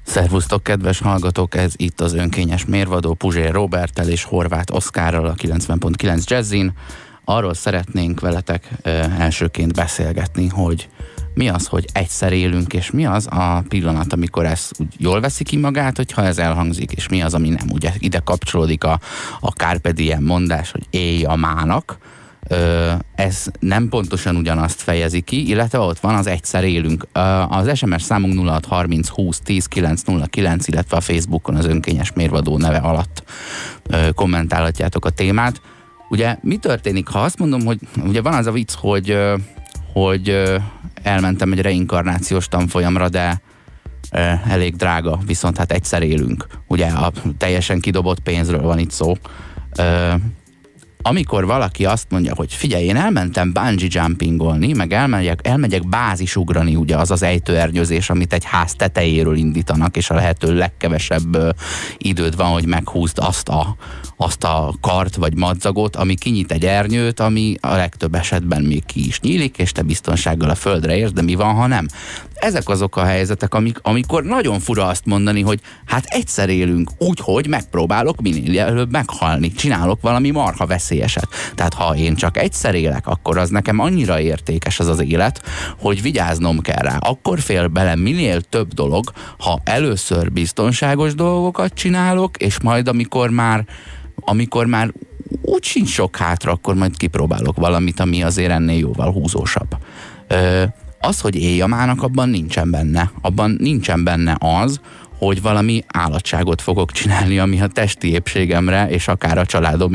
Szervusztok, kedves hallgatók! Ez itt az önkényes mérvadó Puzsér Roberttel és Horváth Oszkárral a 90.9 Jazzin. Arról szeretnénk veletek elsőként beszélgetni, hogy mi az, hogy egyszer élünk, és mi az a pillanat, amikor ez úgy jól veszi ki magát, hogyha ez elhangzik, és mi az, ami nem. Ugye ide kapcsolódik a Carpe Diem mondás, hogy élj a mának. Ez nem pontosan ugyanazt fejezi ki, illetve ott van az egyszer élünk. Az SMS számunk 0630 20 10 909, illetve a Facebookon az önkényes mérvadó neve alatt kommentálhatjátok a témát. Ugye mi történik, ha azt mondom, hogy ugye van az a vicc, hogy elmentem egy reinkarnációs tanfolyamra, de elég drága, viszont hát egyszer élünk. Ugye a teljesen kidobott pénzről van itt szó. Amikor valaki azt mondja, hogy figyelj, én elmentem bungee jumpingolni, meg elmegyek bázisugrani, ugye az az ejtőernyőzés, amit egy ház tetejéről indítanak, és a lehető legkevesebb időd van, hogy meghúzd azt a kart vagy madzagot, ami kinyit egy ernyőt, ami a legtöbb esetben még ki is nyílik, és te biztonsággal a földre érsz, de mi van, ha nem? Ezek azok a helyzetek, amikor nagyon fura azt mondani, hogy hát egyszer élünk, úgyhogy megpróbálok minél előbb meghalni, csinálok valami marha veszélyeset. Tehát ha én csak egyszer élek, akkor az nekem annyira értékes az élet, hogy vigyáznom kell rá. Akkor fél bele minél több dolog, ha először biztonságos dolgokat csinálok, és majd amikor már úgy sincs sok hátra, akkor majd kipróbálok valamit, ami azért ennél jóval húzósabb. Az, hogy élj a mának, abban nincsen benne. Abban nincsen benne az, hogy valami állatságot fogok csinálni, ami a testi épségemre, és akár a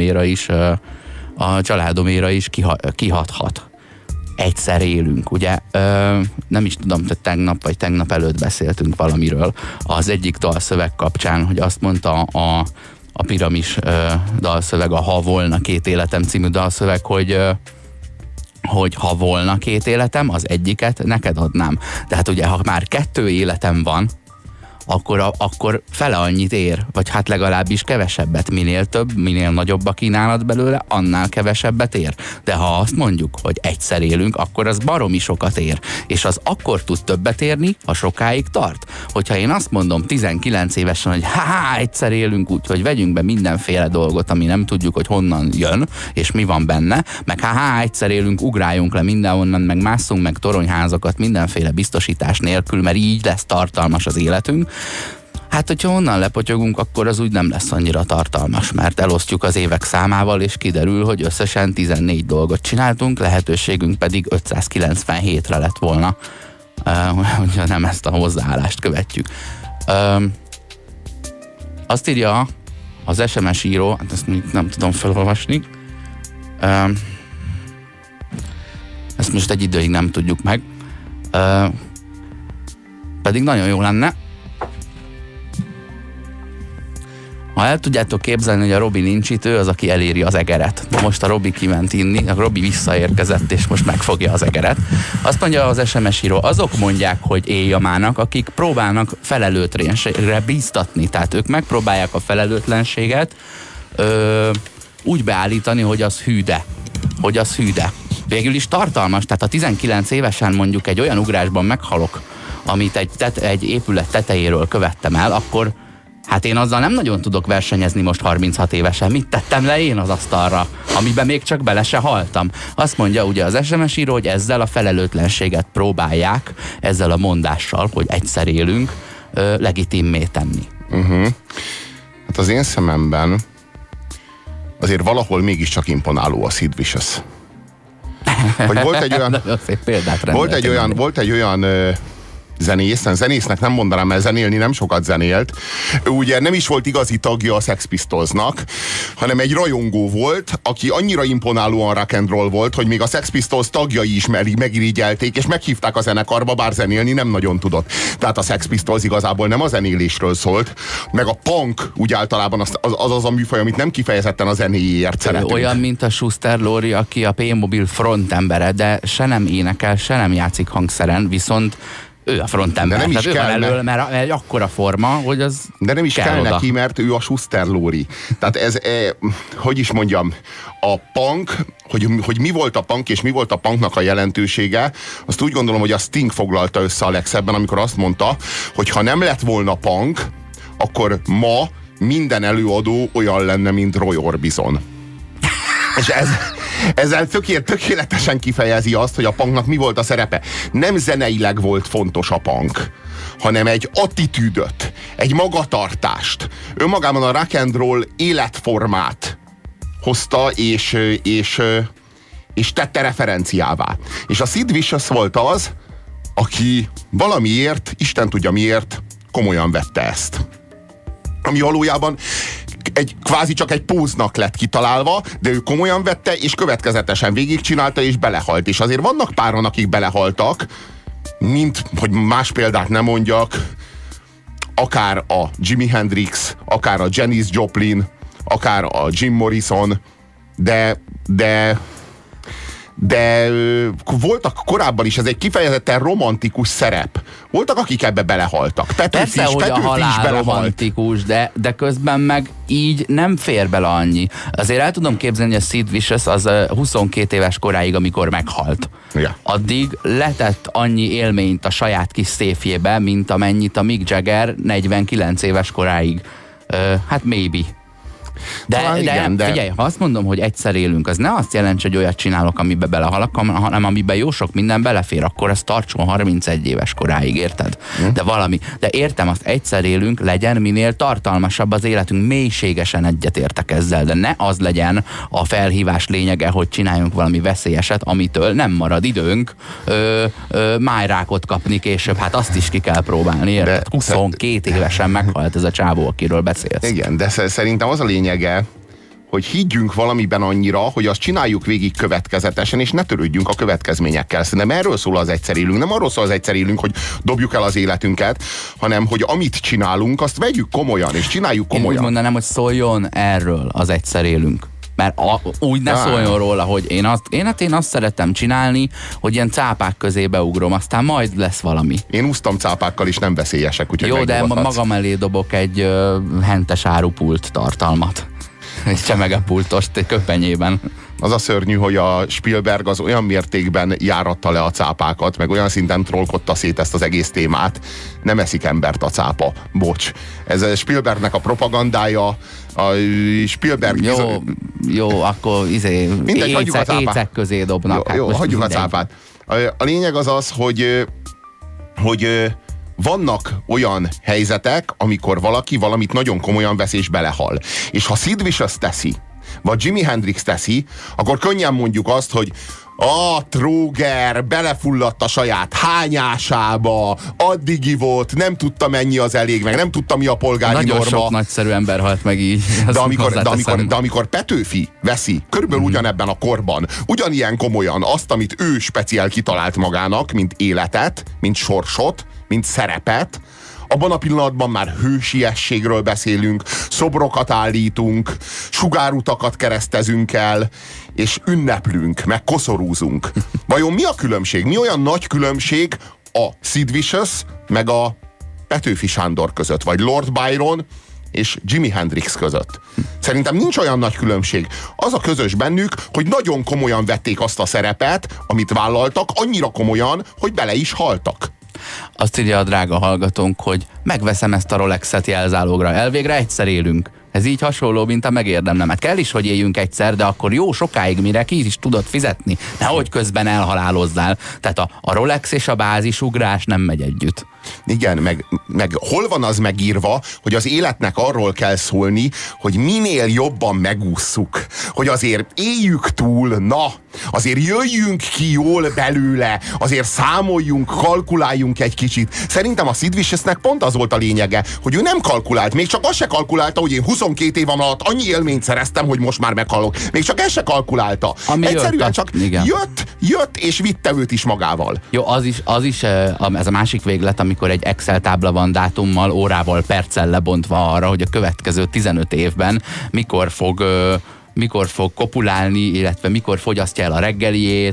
családoméra is kihathat. Egyszer élünk, ugye? Nem is tudom, hogy tegnap előtt beszéltünk valamiről az egyik dalszöveg kapcsán, hogy azt mondta a Piramis dalszöveg, a Ha volna két életem című dalszöveg, hogy ha volna két életem, az egyiket neked adnám. Tehát ugye, ha már 2 életem van, akkor fele annyit ér, vagy hát legalábbis kevesebbet. Minél több, minél nagyobb a kínálat belőle, annál kevesebbet ér. De ha azt mondjuk, hogy egyszer élünk, akkor az baromi sokat ér. És az akkor tud többet érni, ha sokáig tart. Hogyha én azt mondom 19 évesen, hogy egyszer élünk úgy, hogy vegyünk be mindenféle dolgot, ami nem tudjuk, hogy honnan jön, és mi van benne, meg egyszer élünk, ugráljunk le mindenhonnan, meg másszunk meg toronyházakat mindenféle biztosítás nélkül, mert így lesz tartalmas az életünk. Hát, hogyha onnan lepotyogunk, akkor az úgy nem lesz annyira tartalmas, mert elosztjuk az évek számával, és kiderül, hogy összesen 14 dolgot csináltunk, lehetőségünk pedig 597-re lett volna, hogyha nem ezt a hozzáállást követjük. Azt írja az SMS író, hát ezt nem tudom felolvasni, ezt most egy időig nem tudjuk meg, pedig nagyon jó lenne. Ha el tudjátok képzelni, hogy a Robi nincs itt, ő az, aki eléri az egeret. Most a Robi kiment inni, a Robi visszaérkezett, és most megfogja az egeret. Azt mondja az SMS író, azok mondják, hogy élj a mának, akik próbálnak felelőtlenségre bíztatni. Tehát ők megpróbálják a felelőtlenséget úgy beállítani, hogy az hűde. Végül is tartalmas, tehát a 19 évesen mondjuk egy olyan ugrásban meghalok, amit egy épület tetejéről követtem el, akkor hát én azzal nem nagyon tudok versenyezni most 36 évesen. Mit tettem le én az asztalra, amiben még csak bele se haltam? Azt mondja ugye az SMS író, hogy ezzel a felelőtlenséget próbálják, ezzel a mondással, hogy egyszer élünk, legitimmé tenni. Hát az én szememben azért valahol mégiscsak imponáló a Sid Vicious. Hogy volt egy olyan zenésznek nem mondanám, mert zenélni nem sokat zenélt. Ő ugye nem is volt igazi tagja a Sex Pistolsnak, hanem egy rajongó volt, aki annyira imponálóan rock and roll volt, hogy még a Sex Pistols tagjai is megirigyelték, és meghívták a zenekarba, bár zenélni nem nagyon tudott. Tehát a Sex Pistols igazából nem a zenélésről szólt, meg a punk úgy általában az a műfaj, amit nem kifejezetten a zenéjéért szeretünk. Olyan, mint a Schuster Lori, aki a P-Mobil frontembere, de se nem énekel, se nem játszik hangszeren, viszont Ő a frontember. De nem is kell kell, elől, mert egy akkora forma, hogy az de nem is kell oda neki, mert ő a Schuster Lóri. Tehát ez, hogy is mondjam, a punk, hogy mi volt a punk, és mi volt a punknak a jelentősége, azt úgy gondolom, hogy a Sting foglalta össze a legszebben, amikor azt mondta, hogy ha nem lett volna punk, akkor ma minden előadó olyan lenne, mint Roy Orbison. És ezzel tökéletesen kifejezi azt, hogy a punknak mi volt a szerepe. Nem zeneileg volt fontos a punk, hanem egy attitűdöt, egy magatartást, önmagában a rock and roll életformát hozta, és tette referenciává. És a Sid Vicious volt az, aki valamiért, Isten tudja miért, komolyan vette ezt. Ami valójában kvázi csak egy póznak lett kitalálva, de ő komolyan vette, és következetesen végigcsinálta, és belehalt. És azért vannak páran, akik belehaltak, mint, hogy más példát nem mondjak, akár a Jimi Hendrix, akár a Janis Joplin, akár a Jim Morrison, de voltak korábban is, ez egy kifejezetten romantikus szerep. Voltak, akik ebbe belehaltak. Persze, hogy a halál romantikus, de közben meg így nem fér bele annyi. Azért el tudom képzelni, hogy a Sid Vicious az 22 éves koráig, amikor meghalt. Ja. Addig letett annyi élményt a saját kis széfjébe, mint amennyit a Mick Jagger 49 éves koráig. Hát maybe. De figyelj, ha azt mondom, hogy egyszer élünk, az ne azt jelenti, hogy olyat csinálok, amiben belehalak, hanem amiben jó sok minden belefér, akkor ez tartson 31 éves koráig, érted? De értem, azt egyszer élünk, legyen minél tartalmasabb az életünk, mélységesen egyetértek ezzel, de ne az legyen a felhívás lényege, hogy csináljunk valami veszélyeset, amitől nem marad időnk májrákot kapni később, hát azt is ki kell próbálni, érted? 22 évesen meghalt ez a csávó, akiről beszélsz. Igen, de szerintem az a lényege, hogy higgyünk valamiben annyira, hogy azt csináljuk végig következetesen, és ne törődjünk a következményekkel. Szerintem erről szól az egyszer élünk. Nem arról szól az egyszer élünk, hogy dobjuk el az életünket, hanem hogy amit csinálunk, azt vegyük komolyan, és csináljuk komolyan. Én úgy mondanám, hogy szóljon erről az egyszer élünk. Mert úgy ne szóljon róla, hogy én azt szeretem csinálni, hogy ilyen cápák közé beugrom, aztán majd lesz valami. Én úsztam cápákkal, és nem veszélyesek, úgyhogy jó, de magam elé dobok egy hentes árupult tartalmat. Egy csemegepultost köpenyében. Az a szörnyű, hogy a Spielberg az olyan mértékben járatta le a cápákat, meg olyan szinten trollkodta szét ezt az egész témát, nem eszik embert a cápa. Bocs. Ez a Spielbergnek a propagandája, a Spielberg... Jó, akkor écek közé dobnak. Jó, hagyjuk a cápát. A lényeg az, hogy vannak olyan helyzetek, amikor valaki valamit nagyon komolyan vesz és belehal. És ha Sid Vicious teszi, vagy Jimi Hendrix teszi, akkor könnyen mondjuk azt, hogy Tróger belefulladt a saját hányásába, addig ivott, nem tudta mennyi az elég, meg nem tudta mi a polgári nagyon norma. Nagyon sok nagyszerű ember halt meg így. De amikor Petőfi veszi, körülbelül ugyanebben a korban, ugyanilyen komolyan azt, amit ő speciál kitalált magának, mint életet, mint sorsot, mint szerepet, abban a pillanatban már hősiességről beszélünk, szobrokat állítunk, sugárutakat keresztezünk el, és ünneplünk, meg koszorúzunk. Vajon mi a különbség? Mi olyan nagy különbség a Sid Vicious meg a Petőfi Sándor között, vagy Lord Byron és Jimi Hendrix között? Szerintem nincs olyan nagy különbség. Az a közös bennük, hogy nagyon komolyan vették azt a szerepet, amit vállaltak, annyira komolyan, hogy bele is haltak. Azt írja a drága hallgatónk, hogy megveszem ezt a Rolexet jelzálogra. Elvégre egyszer élünk. Ez így hasonló, mint a megérdemlemet. Kell is, hogy éljünk egyszer, de akkor jó sokáig, mire ki is tudod fizetni. Nehogy közben elhalálozzál. Tehát a Rolex és a bázisugrás nem megy együtt. Igen, meg hol van az megírva, hogy az életnek arról kell szólni, hogy minél jobban megússzuk. Hogy azért éljük túl, azért jöjjünk ki jól belőle, azért számoljunk, kalkuláljunk egy kicsit. Szerintem a Sid Viciousnek pont az volt a lényege, hogy ő nem kalkulált, még csak azt se kalkulálta, hogy én 22 év alatt annyi élményt szereztem, hogy most már meghalok. Még csak ezt se kalkulálta. Egyszerűen csak jött és vitte őt is magával. Jó, az is ez a másik véglet, amikor egy Excel tábla van dátummal, órával, perccel lebontva arra, hogy a következő 15 évben mikor fog kopulálni, illetve mikor fogyasztja el a reggeliét,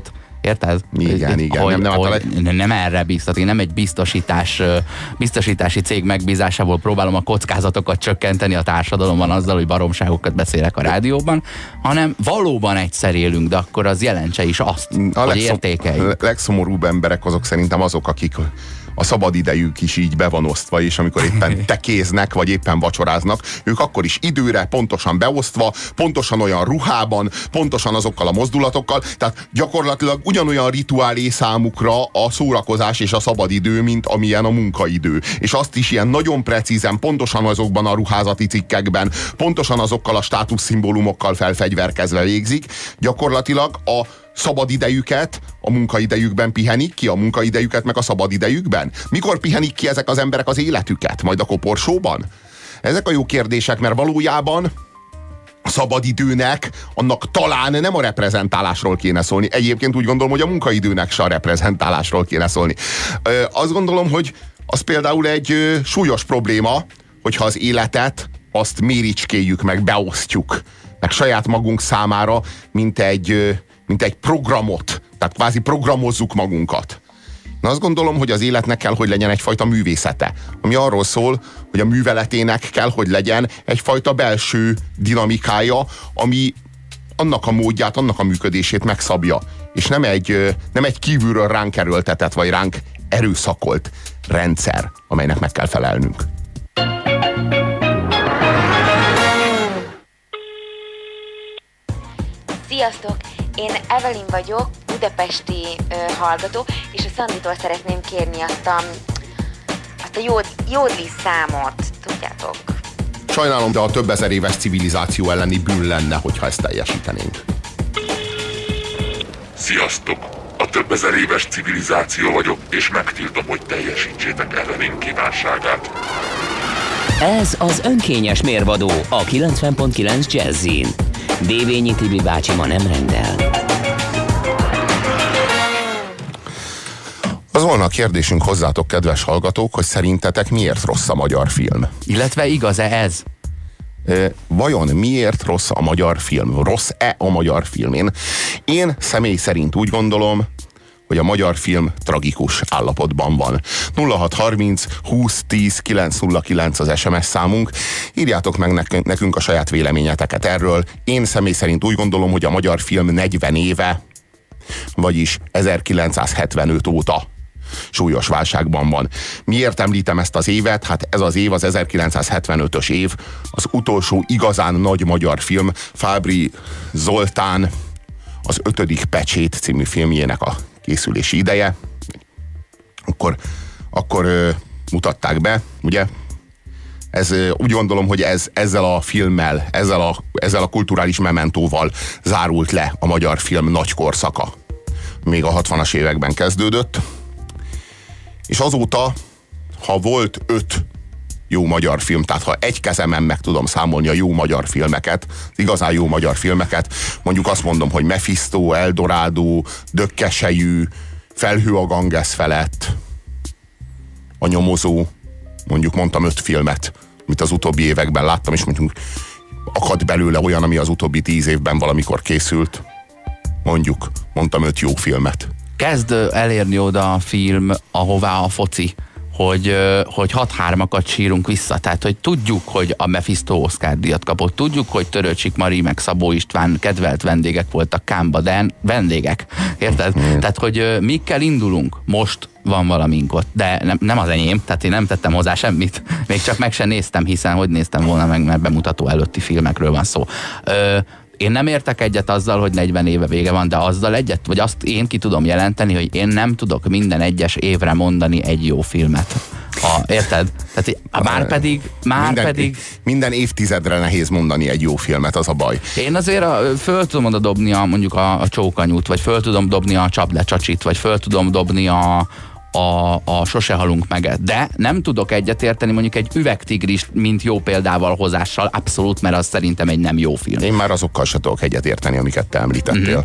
Érted? Igen. Nem erre biztat, nem egy biztosítási cég megbízásából próbálom a kockázatokat csökkenteni a társadalomban azzal, hogy baromságokat beszélek a rádióban, hanem valóban egyszer élünk, de akkor az jelentse is azt, hogy értékeljük. A legszomorúbb emberek azok szerintem azok, akik a szabadidejük is így be van osztva, és amikor éppen tekéznek, vagy éppen vacsoráznak, ők akkor is időre, pontosan beosztva, pontosan olyan ruhában, pontosan azokkal a mozdulatokkal, tehát gyakorlatilag ugyanolyan rituálé számukra a szórakozás és a szabadidő, mint amilyen a munkaidő. És azt is ilyen nagyon precízen, pontosan azokban a ruházati cikkekben, pontosan azokkal a státuszszimbólumokkal felfegyverkezve végzik. Gyakorlatilag a szabadidejüket a munkaidejükben pihenik ki, a munkaidejüket meg a szabadidejükben? Mikor pihenik ki ezek az emberek az életüket? Majd a koporsóban? Ezek a jó kérdések, mert valójában a szabadidőnek annak talán nem a reprezentálásról kéne szólni. Egyébként úgy gondolom, hogy a munkaidőnek se a reprezentálásról kéne szólni. Azt gondolom, hogy az például egy súlyos probléma, hogyha az életet azt méricskéljük meg, beosztjuk meg saját magunk számára, mint egy programot. Tehát kvázi programozzuk magunkat. Na azt gondolom, hogy az életnek kell, hogy legyen egyfajta művészete, ami arról szól, hogy a műveletének kell, hogy legyen egyfajta belső dinamikája, ami annak a módját, annak a működését megszabja. És nem egy kívülről ránk erőltetett, vagy ránk erőszakolt rendszer, amelynek meg kell felelnünk. Sziasztok! Én Evelyn vagyok, budapesti hallgató, és a Szanditól szeretném kérni azt a jódli számot, tudjátok. Sajnálom, de a több ezer éves civilizáció elleni bűn lenne, hogyha ezt teljesítenénk. Sziasztok! A több ezer éves civilizáció vagyok, és megtiltom, hogy teljesítsétek Evelyn kívánságát. Ez az önkényes mérvadó a 90.9 Jazzin. Dévényi Tibi bácsi ma nem rendel. Az volna a kérdésünk hozzátok, kedves hallgatók, hogy szerintetek miért rossz a magyar film? Illetve igaz-e ez? Vajon miért rossz a magyar film? Rossz-e a magyar film? Én személy szerint úgy gondolom, hogy a magyar film tragikus állapotban van. 0630 20 10 909 az SMS számunk. Írjátok meg nekünk a saját véleményeteket erről. Én személy szerint úgy gondolom, hogy a magyar film 40 éve, vagyis 1975 óta súlyos válságban van. Miért említem ezt az évet? Hát ez az év, az 1975-ös év, az utolsó igazán nagy magyar film, Fábry Zoltán az 5. Pecsét című filmjének a készülési ideje. Akkor mutatták be, ugye? Úgy gondolom, hogy ezzel a filmmel, ezzel a kulturális mementóval zárult le a magyar film nagy korszaka. Még a 60-as években kezdődött. És azóta, ha volt 5 jó magyar film, tehát ha egy kezemen meg tudom számolni a jó magyar filmeket, az igazán jó magyar filmeket, mondjuk azt mondom, hogy Mephisto, Eldorado, Dökkesejű, Felhő a Ganges felett, A nyomozó, mondjuk mondtam 5 filmet, amit az utóbbi években láttam, és mondjuk akad belőle olyan, ami az utóbbi 10 évben valamikor készült. Mondtam 5 jó filmet. Kezd elérni oda a film, ahová a foci, hogy 6-3-akat sírunk vissza. Tehát, hogy tudjuk, hogy a Mephisto Oscar-díjat kapott, tudjuk, hogy Törőcsik Mari meg Szabó István kedvelt vendégek voltak Cannesba, de vendégek. Érted? Tehát, hogy mikkel indulunk? Most van valamink ott, de nem az enyém, tehát én nem tettem hozzá semmit. Még csak meg sem néztem, hiszen hogy néztem volna meg, mert bemutató előtti filmekről van szó. Én nem értek egyet azzal, hogy 40 éve vége van, de azzal egyet, vagy azt én ki tudom jelenteni, hogy én nem tudok minden egyes évre mondani egy jó filmet. Érted? Tehát pedig... Minden évtizedre nehéz mondani egy jó filmet, az a baj. Én azért föl tudom oda dobni mondjuk a Csókanyút, vagy föl tudom dobni a Csapd le Csacsit, vagy föl tudom dobni a Sose halunk meg. De nem tudok egyetérteni mondjuk egy Üvegtigrist, mint jó példával hozással, abszolút, mert az szerintem egy nem jó film. Én már azokkal se tudok egyetérteni, amiket te említettél.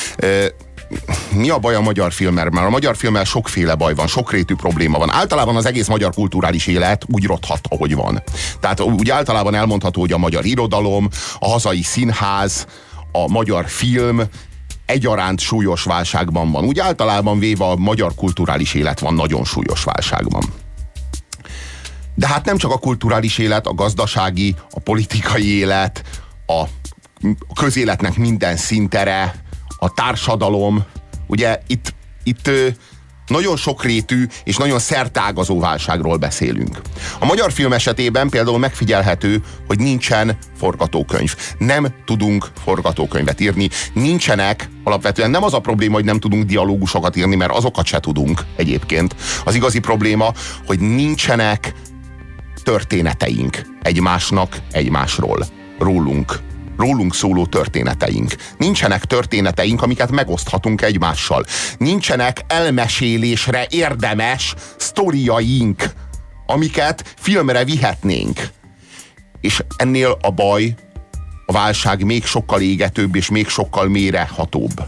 Mi a baj a magyar filmmel? Mert a magyar filmmel sokféle baj van, sokrétű probléma van. Általában az egész magyar kulturális élet úgy rothat, ahogy van. Tehát úgy általában elmondható, hogy a magyar irodalom, a hazai színház, a magyar film egyaránt súlyos válságban van. Úgy általában véve a magyar kulturális élet van nagyon súlyos válságban. De hát nem csak a kulturális élet, a gazdasági, a politikai élet, a közéletnek minden szintere, a társadalom. Ugye itt nagyon sokrétű és nagyon szerteágazó válságról beszélünk. A magyar film esetében például megfigyelhető, hogy nincsen forgatókönyv. Nem tudunk forgatókönyvet írni. Nincsenek, alapvetően nem az a probléma, hogy nem tudunk dialógusokat írni, mert azokat se tudunk egyébként. Az igazi probléma, hogy nincsenek történeteink egymásnak, egymásról, rólunk szóló történeteink. Nincsenek történeteink, amiket megoszthatunk egymással. Nincsenek elmesélésre érdemes sztoriaink, amiket filmre vihetnénk. És ennél a baj, a válság még sokkal égetőbb és még sokkal mélyrehatóbb.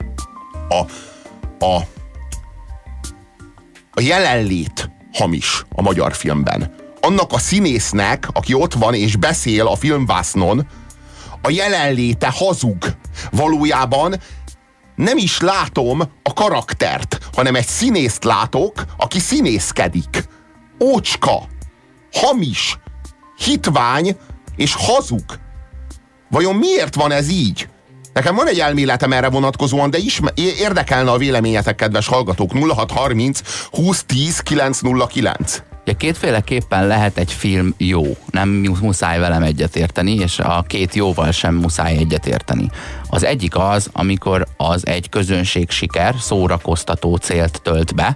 A jelenlét hamis a magyar filmben. Annak a színésznek, aki ott van és beszél a filmvásznon, a jelenléte hazug. Valójában nem is látom a karaktert, hanem egy színészt látok, aki színészkedik. Ócska, hamis, hitvány és hazug. Vajon miért van ez így? Nekem van egy elméletem erre vonatkozóan, de érdekelne a véleményetek, kedves hallgatók. 0630 2010 909. Ugye kétféleképpen lehet egy film jó. Nem muszáj velem egyetérteni, és a két jóval sem muszáj egyetérteni. Az egyik az, amikor az egy közönség siker, szórakoztató célt tölt be,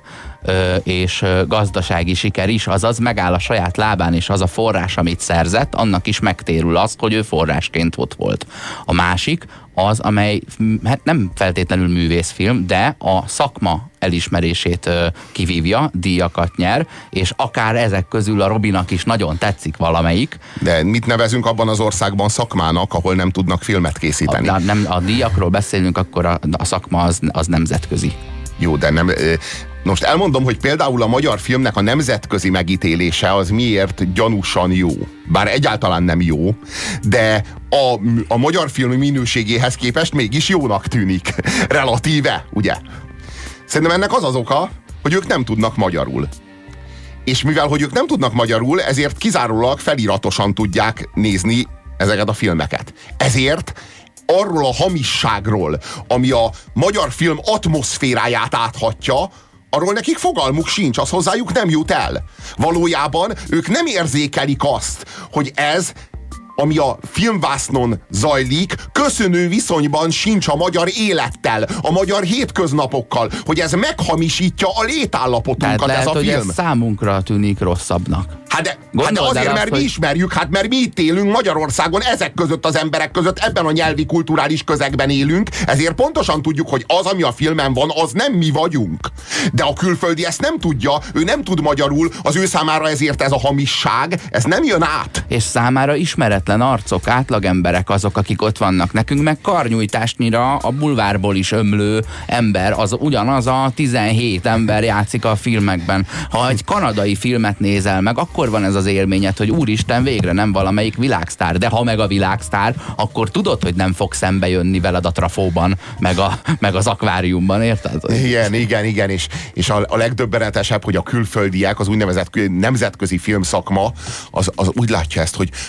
és gazdasági siker is, azaz megáll a saját lábán, és az a forrás, amit szerzett, annak is megtérül az, hogy ő forrásként ott volt. A másik az, amely hát nem feltétlenül művészfilm, de a szakma elismerését kivívja, díjakat nyer, és akár ezek közül a Robinak is nagyon tetszik valamelyik. De mit nevezünk abban az országban szakmának, ahol nem tudnak filmet készíteni? A díjakról beszélünk, akkor a szakma az nemzetközi. Jó, de nem... Most elmondom, hogy például a magyar filmnek a nemzetközi megítélése az miért gyanúsan jó. Bár egyáltalán nem jó, de a magyar film minőségéhez képest mégis jónak tűnik. Relatíve, ugye? Szerintem ennek az az oka, hogy ők nem tudnak magyarul. És mivel, hogy ők nem tudnak magyarul, ezért kizárólag feliratosan tudják nézni ezeket a filmeket. Ezért arról a hamisságról, ami a magyar film atmoszféráját áthatja, arról nekik fogalmuk sincs, az hozzájuk nem jut el. Valójában ők nem érzékelik azt, hogy ez, ami a filmvásznon zajlik, köszönő viszonyban sincs a magyar élettel, a magyar hétköznapokkal, hogy ez meghamisítja a létállapotunkat. Tehát lehet, ez a film. Hogy ez számunkra tűnik rosszabbnak. Hát de azért, mert mi ismerjük, hát mert mi itt élünk Magyarországon, ezek között az emberek között, ebben a nyelvi kulturális közegben élünk, ezért pontosan tudjuk, hogy az, ami a filmen van, az nem mi vagyunk. De a külföldi ezt nem tudja, ő nem tud magyarul, az ő számára ezért ez a hamisság, ez nem jön át. És számára ismeretlen arcok, átlagemberek azok, akik ott vannak. Nekünk meg karnyújtásnyira a bulvárból is ömlő ember, az ugyanaz a 17 ember játszik a filmekben. Ha egy kanadai filmet nézel meg, akkor van ez az élményed, hogy úristen, végre nem valamelyik világsztár, de ha meg a világsztár, akkor tudod, hogy nem fog szembe jönni veled a trafóban, meg az akváriumban, érted? Igen, és a legdöbbenetesebb, hogy a külföldiek, az úgynevezett nemzetközi filmszakma, az úgy látja ezt, hogy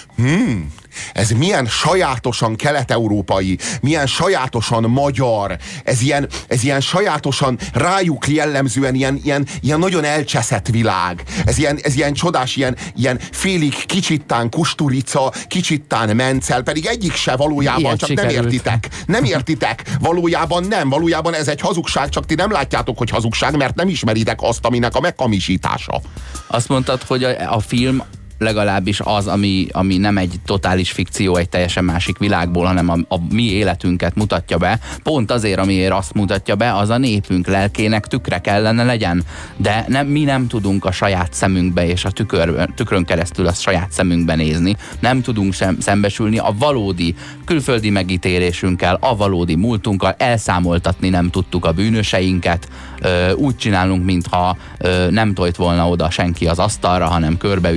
ez milyen sajátosan kelet-európai, milyen sajátosan magyar, ez ilyen sajátosan rájuk jellemzően ilyen nagyon elcseszett világ. Ez ilyen csodás, ilyen félig kicsittán Kusturica, kicsittán Mencel, pedig egyik se valójában, ilyet csak sikerült. Nem értitek. Valójában ez egy hazugság, csak ti nem látjátok, hogy hazugság, mert nem ismeritek azt, aminek a meghamisítása. Azt mondtad, hogy a film legalábbis az, ami nem egy totális fikció, egy teljesen másik világból, hanem a mi életünket mutatja be. Pont azért, amiért azt mutatja be, az a népünk lelkének tükre kellene legyen. De mi nem tudunk a saját szemünkbe és a tükrön keresztül a saját szemünkbe nézni. Nem tudunk szembesülni a valódi külföldi megítélésünkkel, a valódi múltunkkal, elszámoltatni nem tudtuk a bűnöseinket. Úgy csinálunk, mintha nem tojt volna oda senki az asztalra, hanem körbeüljük és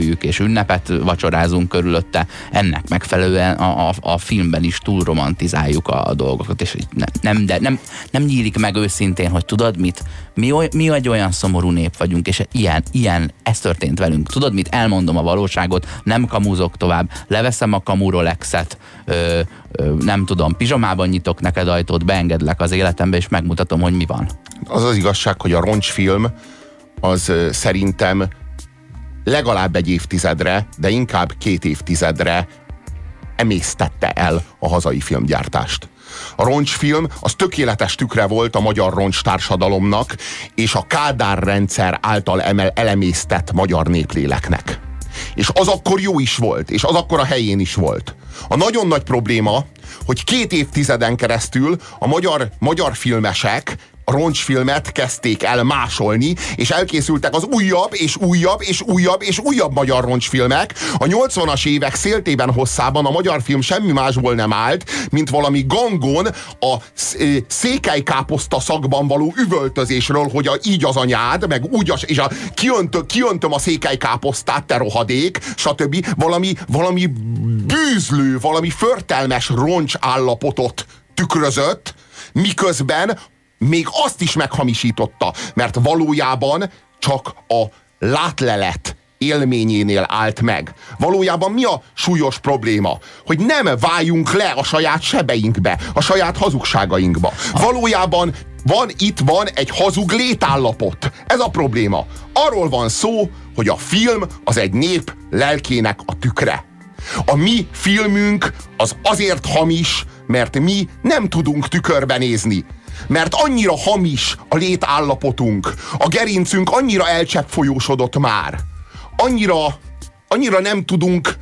ünnepet vacsorázunk körülötte. Ennek megfelelően a filmben is túl romantizáljuk a dolgokat, és nem nyílik meg őszintén, hogy tudod mit? Mi egy olyan szomorú nép vagyunk, és ilyen, ez történt velünk. Tudod mit? Elmondom a valóságot, nem kamúzok tovább, leveszem a kamu Rolexet, nem tudom, pizsamában nyitok neked ajtót, beengedlek az életembe, és megmutatom, hogy mi van. Az az igazság, hogy a roncsfilm az szerintem legalább egy évtizedre, de inkább 2 évtizedre emésztette el a hazai filmgyártást. A roncsfilm az tökéletes tükre volt a magyar roncstársadalomnak és a Kádár rendszer által elemésztett magyar népléleknek. És az akkor jó is volt, és az akkor a helyén is volt. A nagyon nagy probléma, hogy 2 évtizeden keresztül a magyar filmesek a roncsfilmet kezdték el másolni, és elkészültek az újabb és újabb és újabb és újabb magyar roncsfilmek. A 80-as évek széltében hosszában a magyar film semmi másból nem állt, mint valami gangon a székelykáposzta szagban való üvöltözésről, hogy így az anyád, meg úgy, és kiöntöm a székelykáposztát, te rohadék, stb. Valami bűzlő, valami förtelmes roncs állapotot tükrözött, miközben még azt is meghamisította, mert valójában csak a látlelet élményénél állt meg. Valójában mi a súlyos probléma? Hogy nem váljunk le a saját sebeinkbe, a saját hazugságainkba. Valójában itt van egy hazug létállapot. Ez a probléma. Arról van szó, hogy a film az egy nép lelkének a tükre. A mi filmünk az azért hamis, mert mi nem tudunk tükörbe nézni. Mert annyira hamis a létállapotunk, a gerincünk annyira elcseppfolyósodott már, annyira nem tudunk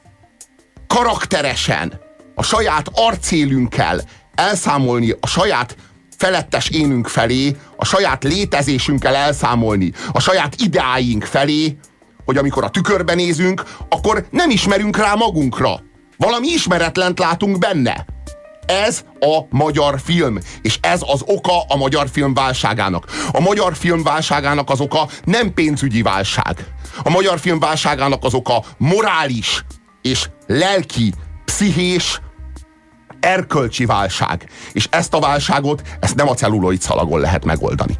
karakteresen, a saját arcélünkkel elszámolni a saját felettes énünk felé, a saját létezésünkkel elszámolni, a saját ideáink felé, hogy amikor a tükörbe nézünk, akkor nem ismerünk rá magunkra. Valami ismeretlent látunk benne. Ez a magyar film, és ez az oka a magyar film válságának. A magyar film válságának az oka nem pénzügyi válság. A magyar film válságának az oka morális és lelki, pszichés, erkölcsi válság. És ezt a válságot, ezt nem a celluloid szalagon lehet megoldani.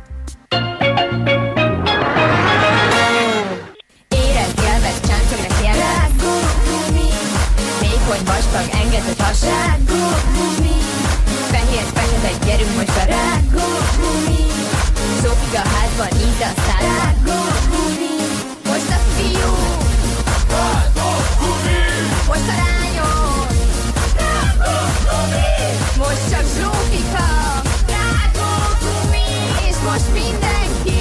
Érezd, élvezd, csáncognak jelleg. Vékony, vastag, engedett hasság. Fehér, fekete, gyerünk most be. Zófika házban, ízd a szállát. Most a fiú, most a lányok, most csak Zsófika, és most mindenki.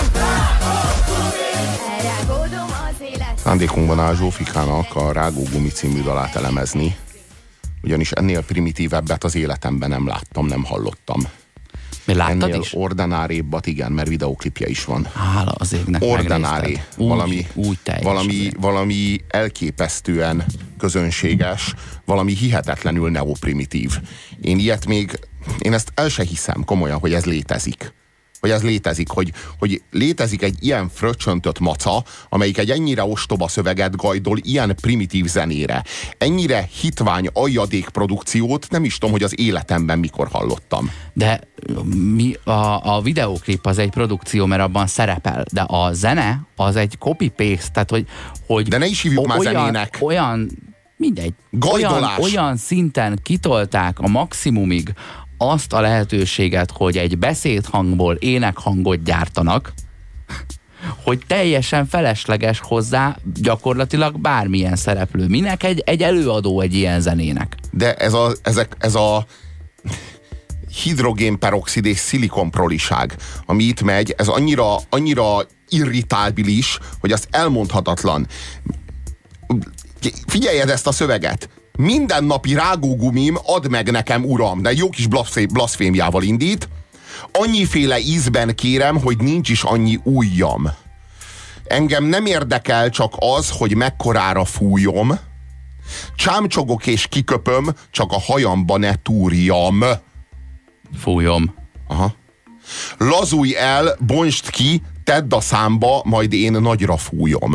Elrágódom az élet. Szándékunkban áll Zsófikának a Rágógumi című dalát elemezni, ugyanis ennél primitívebbet az életemben nem láttam, nem hallottam. Mi láttad ennél is? ordinárébbet, igen, mert videóklipje is van. Hála az égnek, Ordináré. megnézted. Valami elképesztően közönséges, valami hihetetlenül neoprimitív. Én ezt el se hiszem komolyan, hogy ez létezik. Hogy létezik egy ilyen fröccsöntött maca, amelyik egy ennyire ostoba szöveget gajdol ilyen primitív zenére. Ennyire hitvány aljadék produkciót nem is tudom, hogy az életemben mikor hallottam. De a videóklip az egy produkció, mert abban szerepel, de a zene az egy copy-paste, tehát hogy de ne is hívjuk már zenének. Mindegy. Gajdolás. Olyan szinten kitolták a maximumig azt a lehetőséget, hogy egy beszédhangból énekhangot gyártanak, hogy teljesen felesleges hozzá gyakorlatilag bármilyen szereplő. Minek egy előadó egy ilyen zenének? De ez a hidrogénperoxid és szilikonproliság, ami itt megy, ez annyira irritábilis, hogy az elmondhatatlan. Figyeljed ezt a szöveget. Mindennapi rágógumim ad meg nekem, uram, de jó kis blaszfémiával indít. Annyiféle ízben kérem, hogy nincs is annyi ujjam. Engem nem érdekel csak az, hogy mekkorára fújom. Csámcsogok és kiköpöm, csak a hajamba ne túrjam. Fújom. Aha. Lazulj el, bontsd ki, tedd a számba, majd én nagyra fújom.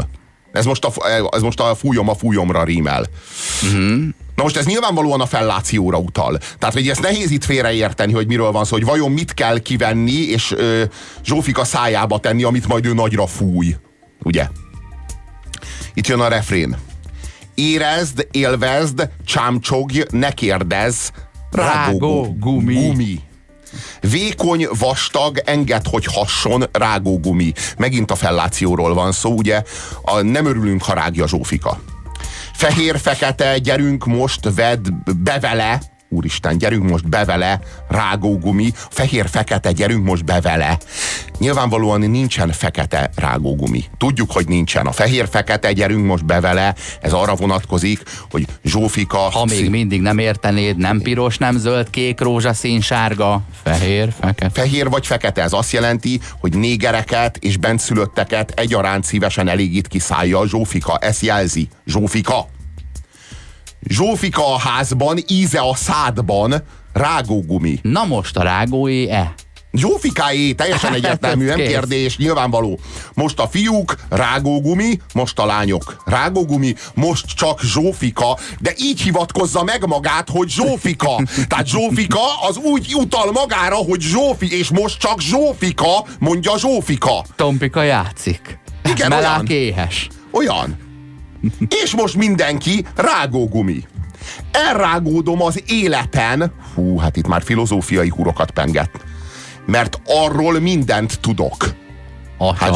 Ez most a fújom a fújomra rímel. Na most ez nyilvánvalóan a fellációra utal. Tehát, hogy ezt nehéz itt félreérteni, hogy miről van szó, hogy vajon mit kell kivenni, és Zsófika szájába tenni, amit majd ő nagyra fúj. Ugye? Itt jön a refrén. Érezd, élvezd, csámcsogj, ne kérdezz, rágó gumi. Vékony, vastag, engedd, hogy hasson, rágógumi. Megint a fellációról van szó, ugye? Nem örülünk, ha rágja Zsófika. Fehér-fekete, gyerünk most, vedd be vele, úristen, gyerünk most be vele, rágógumi. Fehér-fekete, gyerünk most be vele. Nyilvánvalóan nincsen fekete rágógumi. Tudjuk, hogy nincsen. A fehér-fekete, gyerünk most be vele, ez arra vonatkozik, hogy Zsófika... Ha még mindig nem értenéd, nem piros, nem zöld, kék, rózsaszín, sárga, fehér, fekete. Fehér vagy fekete, ez azt jelenti, hogy négereket és bentszülötteket egyaránt szívesen elégít ki szájjal Zsófika. Ezt jelzi. Zsófika. Zsófika a házban, íze a szádban, rágógumi. Na most a rágóé-e? Zsófikáé, teljesen egyértelmű, nem kérdés, nyilvánvaló. Most a fiúk, rágógumi, most a lányok, rágógumi, most csak Zsófika, de így hivatkozza meg magát, hogy Zsófika. Tehát Zsófika az úgy utal magára, hogy Zsófi, és most csak Zsófika, mondja Zsófika. Tompika játszik. Igen, Melák éhes. Olyan. És most mindenki rágógumi. Elrágódom az életen. Hú, hát itt már filozófiai hurokat penget. Mert arról mindent tudok. Hát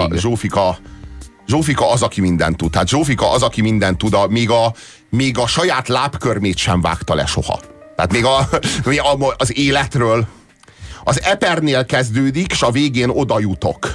Zsófika az, aki mindent tud. Hát Zsófika az, aki mindent tud. Még a saját lábkörmét sem vágta le soha. Tehát még az életről. Az epernél kezdődik, és a végén oda jutok.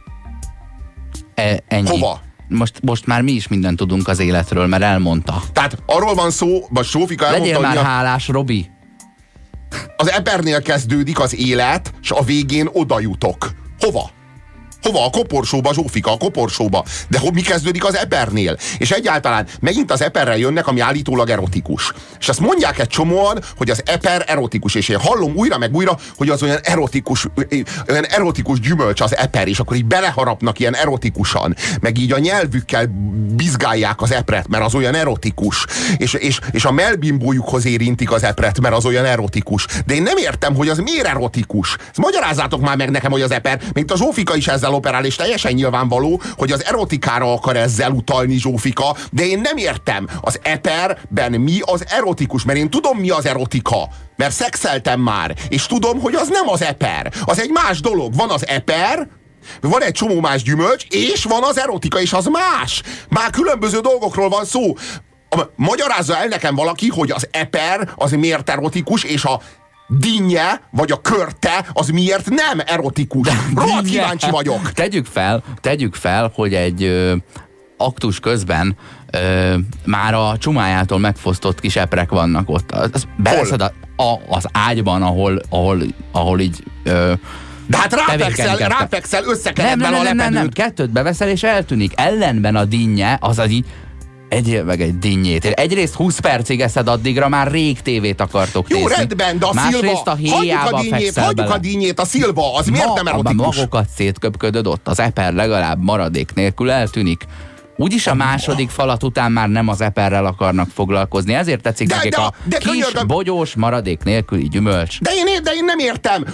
Ennyi. Hova? Most már mi is mindent tudunk az életről, mert elmondta. Tehát arról van szó, vagy Zsófika elmondta, legyél már hálás, Robi. Az epernél kezdődik az élet, és a végén oda jutok. Hova? Hova? A koporsóba, Zsófika, a koporsóba. De mi kezdődik az epernél? És egyáltalán megint az eperrel jönnek, ami állítólag erotikus. És azt mondják egy csomóan, hogy az eper erotikus. És én hallom újra meg újra, hogy az olyan erotikus gyümölcs az eper, és akkor így beleharapnak ilyen erotikusan. Meg így a nyelvükkel bizgálják az epret, mert az olyan erotikus. És a melbimbójukhoz érintik az epret, mert az olyan erotikus. De én nem értem, hogy az miért erotikus. Ezt magyarázzátok már meg nekem, hogy az eper, mint a Zsófika is ezzel operál, és teljesen nyilvánvaló, hogy az erotikára akar ezzel utalni Zsófika, de én nem értem, az eperben mi az erotikus, mert én tudom, mi az erotika, mert szexeltem már, és tudom, hogy az nem az eper, az egy más dolog. Van az eper, van egy csomó más gyümölcs, és van az erotika, és az más. Már különböző dolgokról van szó. Magyarázza el nekem valaki, hogy az eper az miért erotikus, és a dinnye, vagy a körte, az miért nem erotikus? Rohadt kíváncsi vagyok. Tegyük fel, hogy egy aktus közben már a csumájától megfosztott kis eprek vannak ott. Beleszed az ágyban, ahol így de hát ráfekszel, összekered bele a lepedőt. Nem, kettőt beveszel és eltűnik. Ellenben a dinnye, az így meg egy dinnyét. Egyrészt 20 percig eszed, addigra már rég tévét akartok nézni. Jó, rendben, de a szilva, hagyjuk a dinnyét, a szilva, az miért nem erotikus? Magokat szétköpködöd ott, az eper legalább maradék nélkül eltűnik. Úgyis a második falat után már nem az eperrel akarnak foglalkozni, ezért tetszik nekik a kis, bogyós, maradék nélküli gyümölcs. De én nem értem,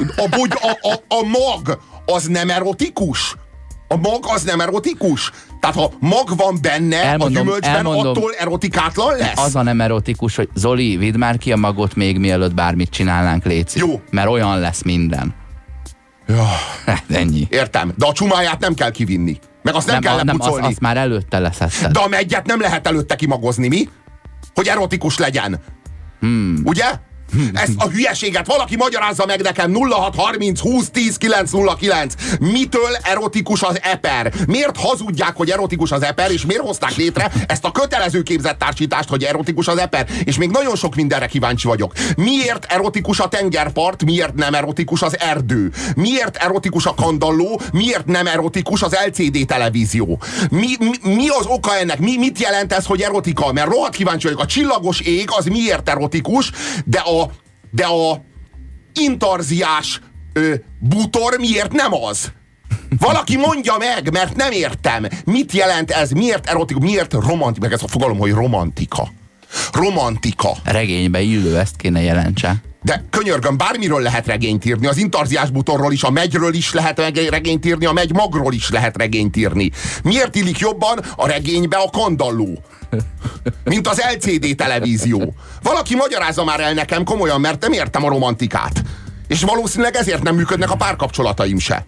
a mag az nem erotikus? A mag az nem erotikus? Tehát ha mag van benne a gyümölcsben, attól erotikátlan lesz? Az a nem erotikus, hogy Zoli, vidd már ki a magot még mielőtt bármit csinálnánk, léci. Jó. Mert olyan lesz minden. Ja. Ennyi. Értem, de a csumáját nem kell kivinni. Meg azt nem kell lepucolni. Azt már előtte leszedted. De a meggyet nem lehet előtte kimagozni, mi? Hogy erotikus legyen. Ugye? Ezt a hülyeséget valaki magyarázza meg nekem. 0630 20 10 909. Mitől erotikus az eper? Miért hazudják, hogy erotikus az eper, és miért hozták létre ezt a kötelező képzettársítást, hogy erotikus az eper? És még nagyon sok mindenre kíváncsi vagyok. Miért erotikus a tengerpart, miért nem erotikus az erdő? Miért erotikus a kandalló, miért nem erotikus az LCD televízió? Mi az oka ennek? Mit jelent ez, hogy erotika? Mert rohadt kíváncsi vagyok. A csillagos ég az miért erotikus, de a intarziás bútor miért nem az? Valaki mondja meg, mert nem értem. Mit jelent ez? Miért erotikus? Miért romantikus? Meg ez a fogalom, hogy romantika. Romantika. Regénybe illő, ezt kéne jelentse. De könyörgöm, bármiről lehet regényt írni. Az intarziás butorról is, a megyről is lehet regényt írni, a megy magról is lehet regényt írni. Miért illik jobban a regénybe a kandalló? Mint az LCD televízió. Valaki magyarázza már el nekem komolyan, mert nem értem a romantikát. És valószínűleg ezért nem működnek a párkapcsolataim se.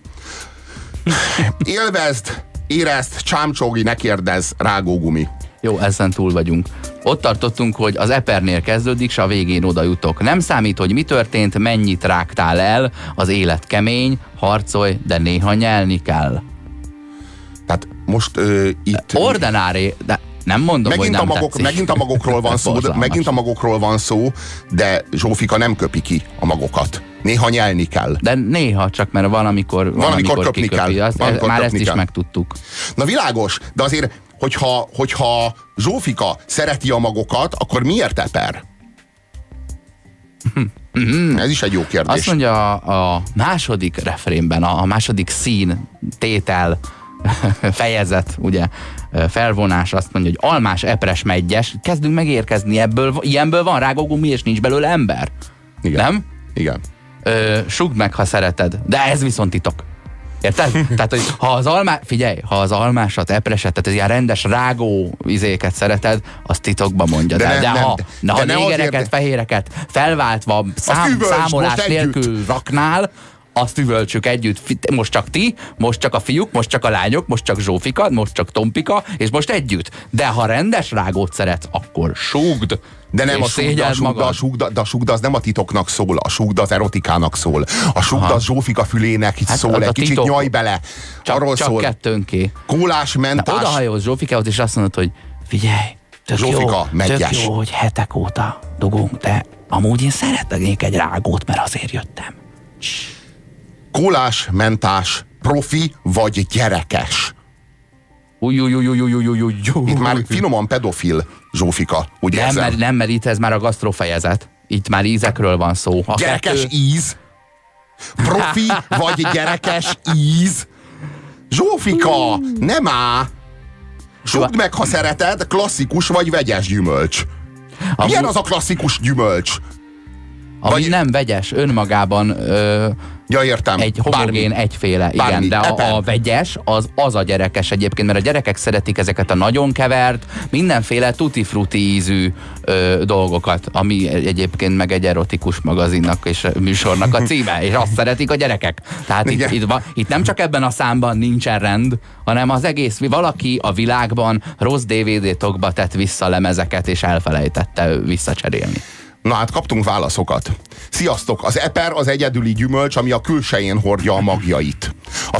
Élvezd, érezd, csámcsógi, ne kérdezz, rágógumi. Jó, ezen túl vagyunk. Ott tartottunk, hogy az epernél kezdődik, s a végén oda jutok. Nem számít, hogy mi történt, mennyit rágtál el, az élet kemény, harcolj, de néha nyelni kell. Tehát most itt... Ordinári, de nem mondom, megint hogy nem tetszik. Megint a magokról van szó, megint a magokról van szó, de Zsófika nem köpi ki a magokat. Néha nyelni kell. De néha csak, mert van, amikor köpni kiköpi. kell. Már ezt is megtudtuk. Na világos, de azért, hogyha Zsófika szereti a magokat, akkor miért eper? Ez is egy jó kérdés. Azt mondja a második refrénben, a második szín, tétel, fejezet, ugye, felvonás, azt mondja, hogy almás, epres, meggyes, kezdünk megérkezni ebből, ilyenből van rágógumi, és nincs belőle ember. Igen. Nem? Igen. Sugd meg, ha szereted. De ez viszont titok. Érted? Tehát, hogy ha az almásat, epreset, tehát ez ilyen rendes rágó izéket szereted, azt titokban mondja. De ha négereket, fehéreket felváltva számolás nélkül raknál, azt üvöltsük együtt, most csak ti, most csak a fiúk, most csak a lányok, most csak Zsófika, most csak Tompika, és most együtt. De ha rendes rágót szeretsz, akkor súgd. De nem a sugda az nem a titoknak szól, a sugda az erotikának szól. A sugda az Zsófika fülének szól, egy kicsit nyaj bele. Arról csak szól. kettőnké. Kólás, mentás. Odahajóz Zsófikához, és azt mondod, hogy figyelj, tök jó, hogy hetek óta dugunk, de amúgy én szeretnék egy rágót, mert azért jöttem. Kólás, mentás, profi vagy gyerekes. Itt már finoman pedofil Zsófika, úgy érzem. Nem, mert itt ez már a gasztrofejezet. Itt már ízekről van szó. Gyerekes íz? Profi vagy gyerekes íz? Zsófika, nem á! Sugd meg, ha szereted, klasszikus vagy vegyes gyümölcs. Milyen az a klasszikus gyümölcs? Ami nem vegyes, önmagában ja, értem. egy homogén, egyféle. Igen, de a vegyes az a gyerekes egyébként, mert a gyerekek szeretik ezeket a nagyon kevert, mindenféle tutti-frutti ízű dolgokat, ami egyébként meg egy erotikus magazinnak és műsornak a címe, és azt szeretik a gyerekek. Tehát itt nem csak ebben a számban nincsen rend, hanem az egész, valaki a világban rossz DVD-tokba tett vissza lemezeket, és elfelejtette visszacserélni. Na hát kaptunk válaszokat. Sziasztok! Az eper az egyedüli gyümölcs, ami a külsején hordja a magjait. A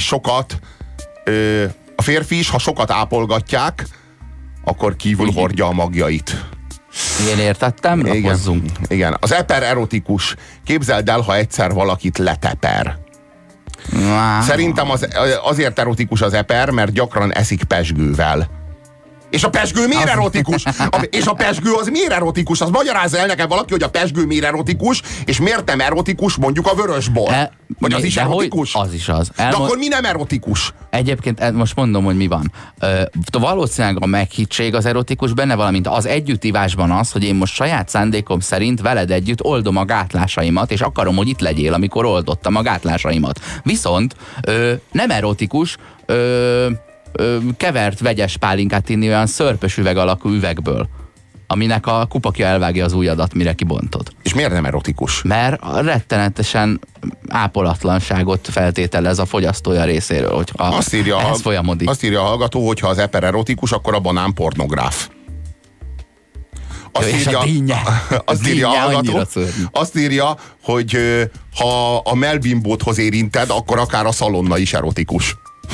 férfi is, ha sokat ápolgatják, akkor kívül hordja a magjait. Én értettem, lapozzunk. Igen. Az eper erotikus. Képzeld el, ha egyszer valakit leteper. Szerintem azért erotikus az eper, mert gyakran eszik pezsgővel. És a pezsgő miért erotikus? És a pezsgő az miért erotikus? Az magyarázza el nekem valaki, hogy a pezsgő miért erotikus, és miért nem erotikus mondjuk a vörösbor? Vagy az is erotikus? Az is az. De akkor mi nem erotikus? Egyébként most mondom, hogy mi van. Valószínűleg a meghittség az erotikus benne, valamint az együttívásban az, hogy én most saját szándékom szerint veled együtt oldom a gátlásaimat, és akarom, hogy itt legyél, amikor oldottam a gátlásaimat. Viszont nem erotikus, kevert vegyes pálinkát inni olyan szörpös üveg alakú üvegből, aminek a kupakja elvágja az ujjadat, mire kibontod. És miért nem erotikus? Mert rettenetesen ápolatlanságot feltételez a fogyasztója részéről, hogy ehhez folyamodik. Azt írja a hallgató, hogy ha az eper erotikus, akkor a banán pornográf. Azt írja, hogy ha a Melbimbóthoz érinted, akkor akár a szalonna is erotikus.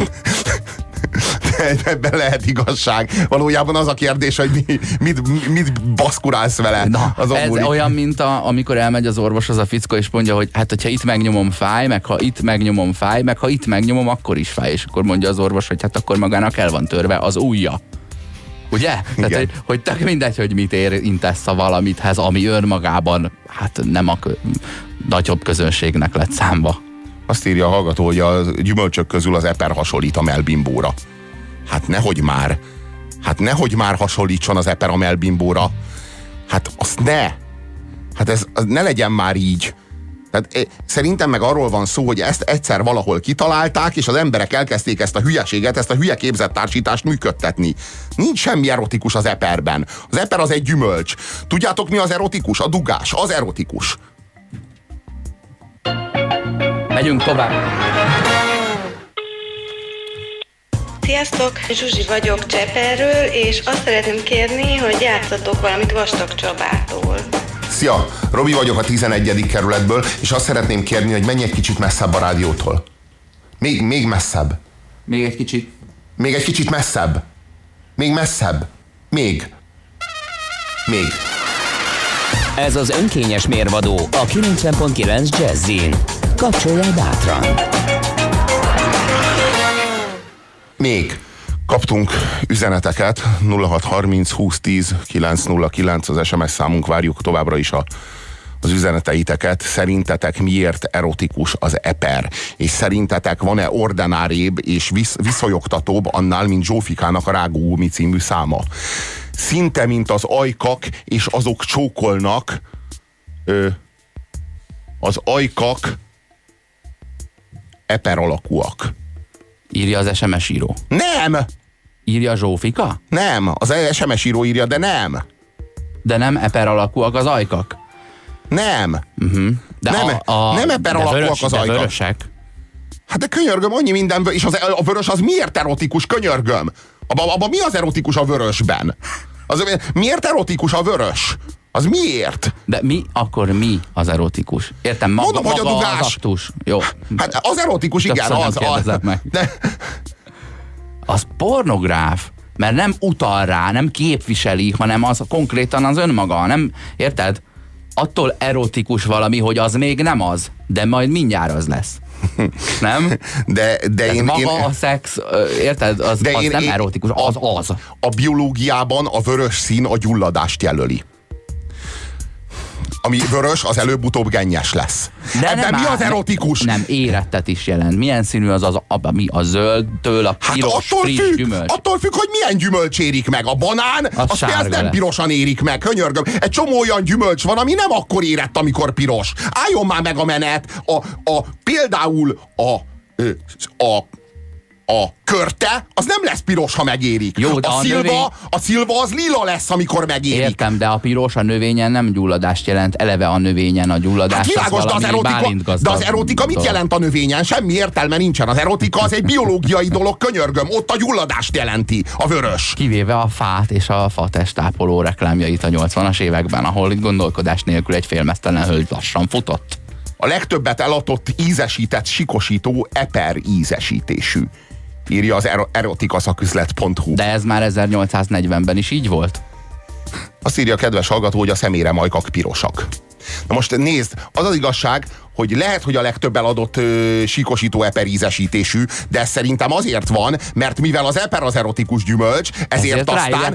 Ebben lehet igazság. Valójában az a kérdés, hogy mit baszkurálsz vele. Na, ez olyan, mint amikor elmegy az orvoshoz a fickó, és mondja, hogy hát, hogyha itt megnyomom, fáj, meg ha itt megnyomom, fáj, meg ha itt megnyomom, akkor is fáj. És akkor mondja az orvos, hogy hát akkor magának el van törve az ujja. Ugye? Tehát, hogy tök mindegy, hogy mit érintesz a valamithez, ami önmagában hát nem a nagyobb közönségnek lett számba. Azt írja a hallgató, hogy a gyümölcsök közül az eper hasonlít a melbimbóra. Hát nehogy már hasonlítson az eper a melbimbóra. Hát azt ne! Hát ez ne legyen már így. Tehát szerintem meg arról van szó, hogy ezt egyszer valahol kitalálták, és az emberek elkezdték ezt a hülyeséget, ezt a hülye képzettársítást működtetni. Nincs semmi erotikus az eperben. Az eper az egy gyümölcs. Tudjátok, mi az erotikus? A dugás. Az erotikus. Megyünk tovább. Sziasztok, Zsuzsi vagyok Cseperről, és azt szeretném kérni, hogy játszatok valamit Vastag Csabától. Szia, Robi vagyok a 11. kerületből, és azt szeretném kérni, hogy menj egy kicsit messzebb a rádiótól. Még messzebb. Még egy kicsit. Még egy kicsit messzebb. Még messzebb. Még. Ez az önkényes mérvadó a 90.9 Jazzin. Kapcsolj bátran! Még. Kaptunk üzeneteket, 0630 2010 909 az SMS számunk, várjuk továbbra is az üzeneteiteket. Szerintetek miért erotikus az eper? És szerintetek van-e ordinárébb és viszonyogtatóbb annál, mint Zsófikának a Rágógumi című száma? Szinte, mint az ajkak, és azok csókolnak. Az ajkak eper alakúak. Írja az SMS író. Nem! Írja Zsófika? Nem, az SMS író írja, de nem. De nem eper alakúak az ajkak? Nem. De nem eper alakúak az ajkak. Vörösek? Hát de könyörgöm, annyi minden, és a vörös az miért erotikus, könyörgöm? Abba mi az erotikus a vörösben? Miért erotikus a vörös? Az miért? De akkor mi az erotikus? Értem, maga hogy a dugás. Az aktus. Jó. Hát az erotikus, igen, az. De... Az pornográf, mert nem utal rá, nem képviseli, hanem az konkrétan az önmaga, nem, érted? Attól erotikus valami, hogy az még nem az, de majd mindjárt az lesz. Nem? De a szex, érted? Az nem erotikus, az. A biológiában a vörös szín a gyulladást jelöli. Ami vörös, az előbb-utóbb gennyes lesz. Ebben mi az erotikus? Nem, érettet is jelent. Milyen színű mi a zöldtől a piros, friss gyümölcs? Attól függ, hogy milyen gyümölcs érik meg. A banán, az nem pirosan érik meg, könyörgöm. Egy csomó olyan gyümölcs van, ami nem akkor érett, amikor piros. Álljon már meg a menet. Például a körte, az nem lesz piros, ha megérik. Jó, de a szilva az lila lesz, amikor megérik. Értem, de a piros a növényen nem gyulladást jelent. Eleve a növényen a gyulladás. Hát világos, de az erotika mit jelent a növényen? Semmi értelme nincsen. Az erotika az egy biológiai dolog, könyörgöm. Ott a gyulladást jelenti, a vörös. Kivéve a fát és a fatestápoló reklámjait a 80-as években, ahol gondolkodás nélkül egy félmeztelen hölgy lassan futott. A legtöbbet eladott ízesített sikosító eper ízesítésű. Írja az erotikaszaküzlet.hu. De ez már 1840-ben is így volt? Azt írja a kedves hallgató, hogy a szemére majkak pirosak. Na most nézd, az az igazság, hogy lehet, hogy a legtöbb eladott síkosító eper ízesítésű, de ez szerintem azért van, mert mivel az eper az erotikus gyümölcs, ezért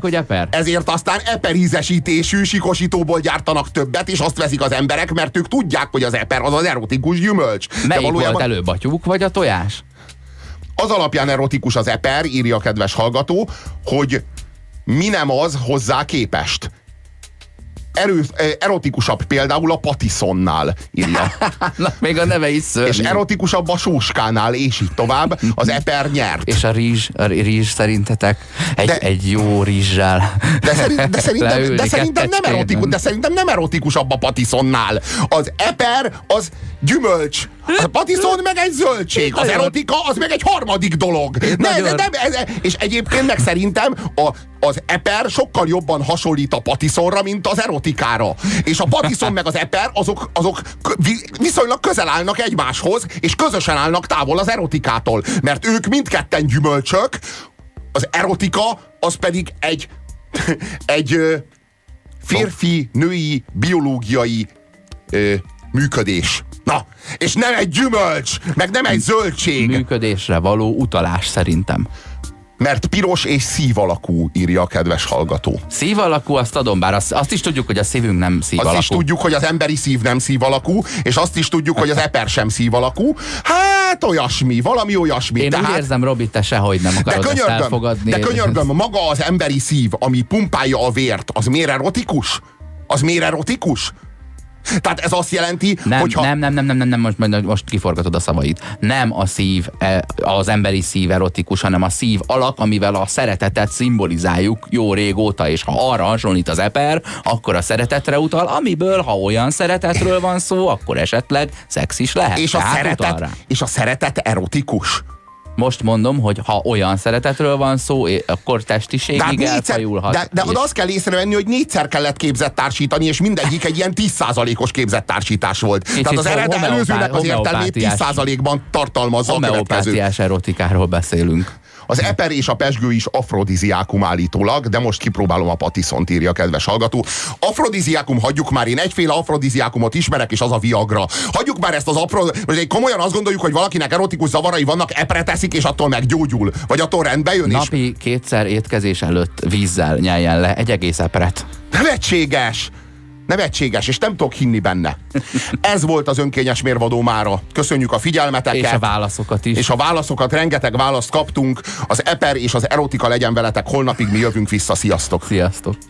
aztán eper ízesítésű síkosítóból gyártanak többet, és azt veszik az emberek, mert ők tudják, hogy az eper az az erotikus gyümölcs. Melyik volt előbb, a tyúk vagy a tojás? Az alapján erotikus az eper, írja a kedves hallgató, hogy mi nem az hozzá képest. Erotikusabb például a patiszonnál, írja. Na, még a neve is szörnyű. És erotikusabb a sóskánál, és így tovább. Az eper nyert. És a rizs szerintetek egy jó rizssel de szerintem nem erotikus, de szerintem nem erotikusabb a patiszonnál. Az eper az gyümölcs. A patiszon meg egy zöldség. Az erotika az meg egy harmadik dolog. És egyébként meg szerintem az eper sokkal jobban hasonlít a patiszonra, mint az erotikára. És a patiszon meg az eper, azok viszonylag közel állnak egymáshoz, és közösen állnak távol az erotikától. Mert ők mindketten gyümölcsök, az erotika az pedig egy férfi-női biológiai működés. Na, és nem egy gyümölcs, meg nem egy zöldség. Működésre való utalás szerintem. Mert piros és szív alakú, írja a kedves hallgató. Szív alakú, azt adom, bár azt is tudjuk, hogy a szívünk nem szív alakú. Azt is tudjuk, hogy az emberi szív nem szív alakú, és azt is tudjuk, hogy az eper sem szív alakú. Hát olyasmi, valami olyasmi. Én úgy érzem, Robi, te sehogy nem akarod ezt elfogadni. De könyörgöm, maga az emberi szív, ami pumpálja a vért, az miért erotikus? Az miért erotikus? Tehát ez azt jelenti, hogyha... Nem, most kiforgatod a szavait. Nem a szív, az emberi szív erotikus, hanem a szív alak, amivel a szeretetet szimbolizáljuk jó régóta, és ha arra hasonlít az eper, akkor a szeretetre utal, amiből, ha olyan szeretetről van szó, akkor esetleg szex is lehet. És a szeretet erotikus. Most mondom, hogy ha olyan szeretetről van szó, akkor testiségig elfajulhat. De azt kell észrevenni, hogy 4-szer kellett képzettársítani, és mindegyik egy ilyen 10%-os képzettársítás volt. Tehát az előzőnek az értelmét 10%-ban tartalmazza a következő. Homeopátiás erotikáról beszélünk. Az eper és a pezsgő is afrodiziákum állítólag, de most kipróbálom a patiszont, írja a kedves hallgató. Afrodiziákum, hagyjuk már, én egyféle afrodiziákumot ismerek, és az a Viagra. Hagyjuk már ezt az most komolyan azt gondoljuk, hogy valakinek erotikus zavarai vannak, epre teszik, és attól meggyógyul. Vagy attól rendbe jön. Napi 2-szer étkezés előtt vízzel nyeljen le egy egész epret. Nevetséges, és nem tudok hinni benne. Ez volt az önkényes mérvadó mára. Köszönjük a figyelmeteket. És a válaszokat is. És a válaszokat, rengeteg választ kaptunk. Az eper és az erotika legyen veletek. Holnapig mi jövünk vissza. Sziasztok! Sziasztok!